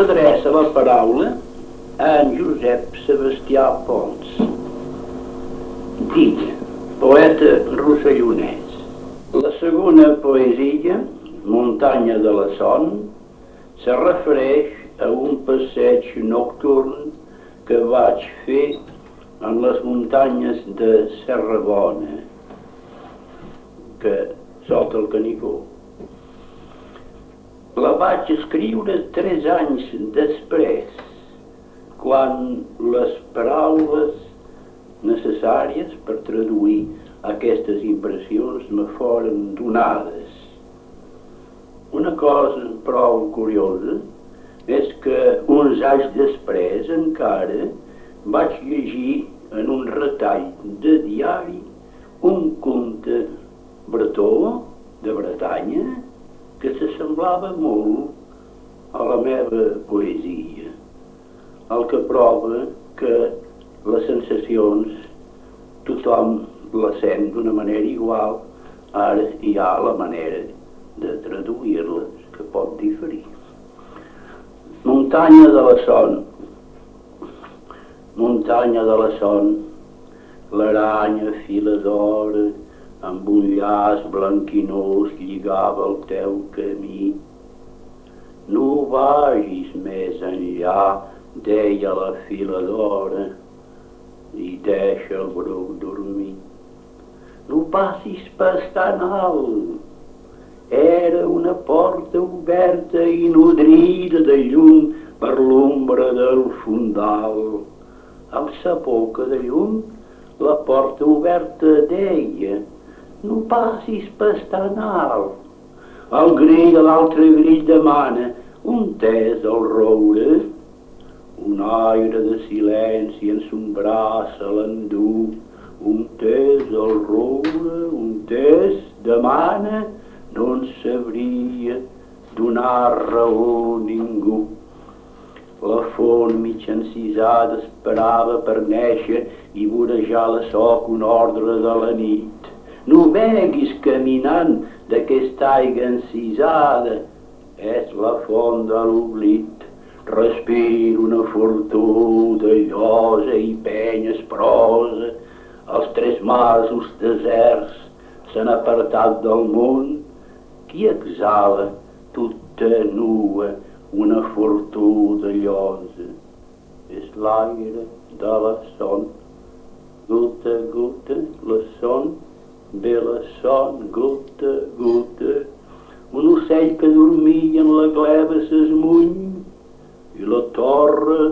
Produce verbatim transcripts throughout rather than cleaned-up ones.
s'adreça la paraula a en Josep Sebastià Pons. Dic, poeta rossellonès. La segona poesia, Muntanya de la Son, se refereix a un passeig nocturn que vaig fer en les muntanyes de Serrabona, que sota el Canigó. La vaig escriure tres anys després, quan les paraules necessàries per traduir aquestes impressions me foren donades. Una cosa prou curiosa és que uns anys després encara vaig llegir en un retall de diari un conte bretó de Bretanya que s'assemblava molt a la meva poesia, el que prova que les sensacions tothom les sent d'una manera igual, ara hi ha la manera de traduir-les que pot diferir. Muntanya de la Son. Muntanya de la Son, l'aranya fila d'or amb un llaç blanquinós lligava el teu camí. No vagis més enllà, deia la fila d'or, i deixa el bruc dormir. No passis pas tan alt. Era una porta oberta i nodrida de llum per l'ombra del fondal. Amb sa poca de llum, la porta oberta deia: no passis pas tan alt. El grill a l'altre grill demana: on és el roure? Un aire de silenci en son braç l'endú. On és el roure? On és? Demana. No en sabria donar raó ningú. La font mig encisada esperava per néixer i vorejar la soc un ordre de la nit. No veguis caminant d'aquesta aigua encisada, és la font de l'oblit. Respira una fortuna de llosa i penyes prosa. Els tres masos deserts s'han apartat del món. Qui exhala tota nua una fortuna de llosa? És l'aire de la son. Gota a gota la son, ve la son, gota a gota. Un ocell que dormia en la gleba s'esmuny, i la torre,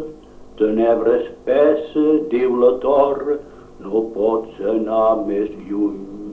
tenebra espessa, diu la torre, no pots anar més lluny.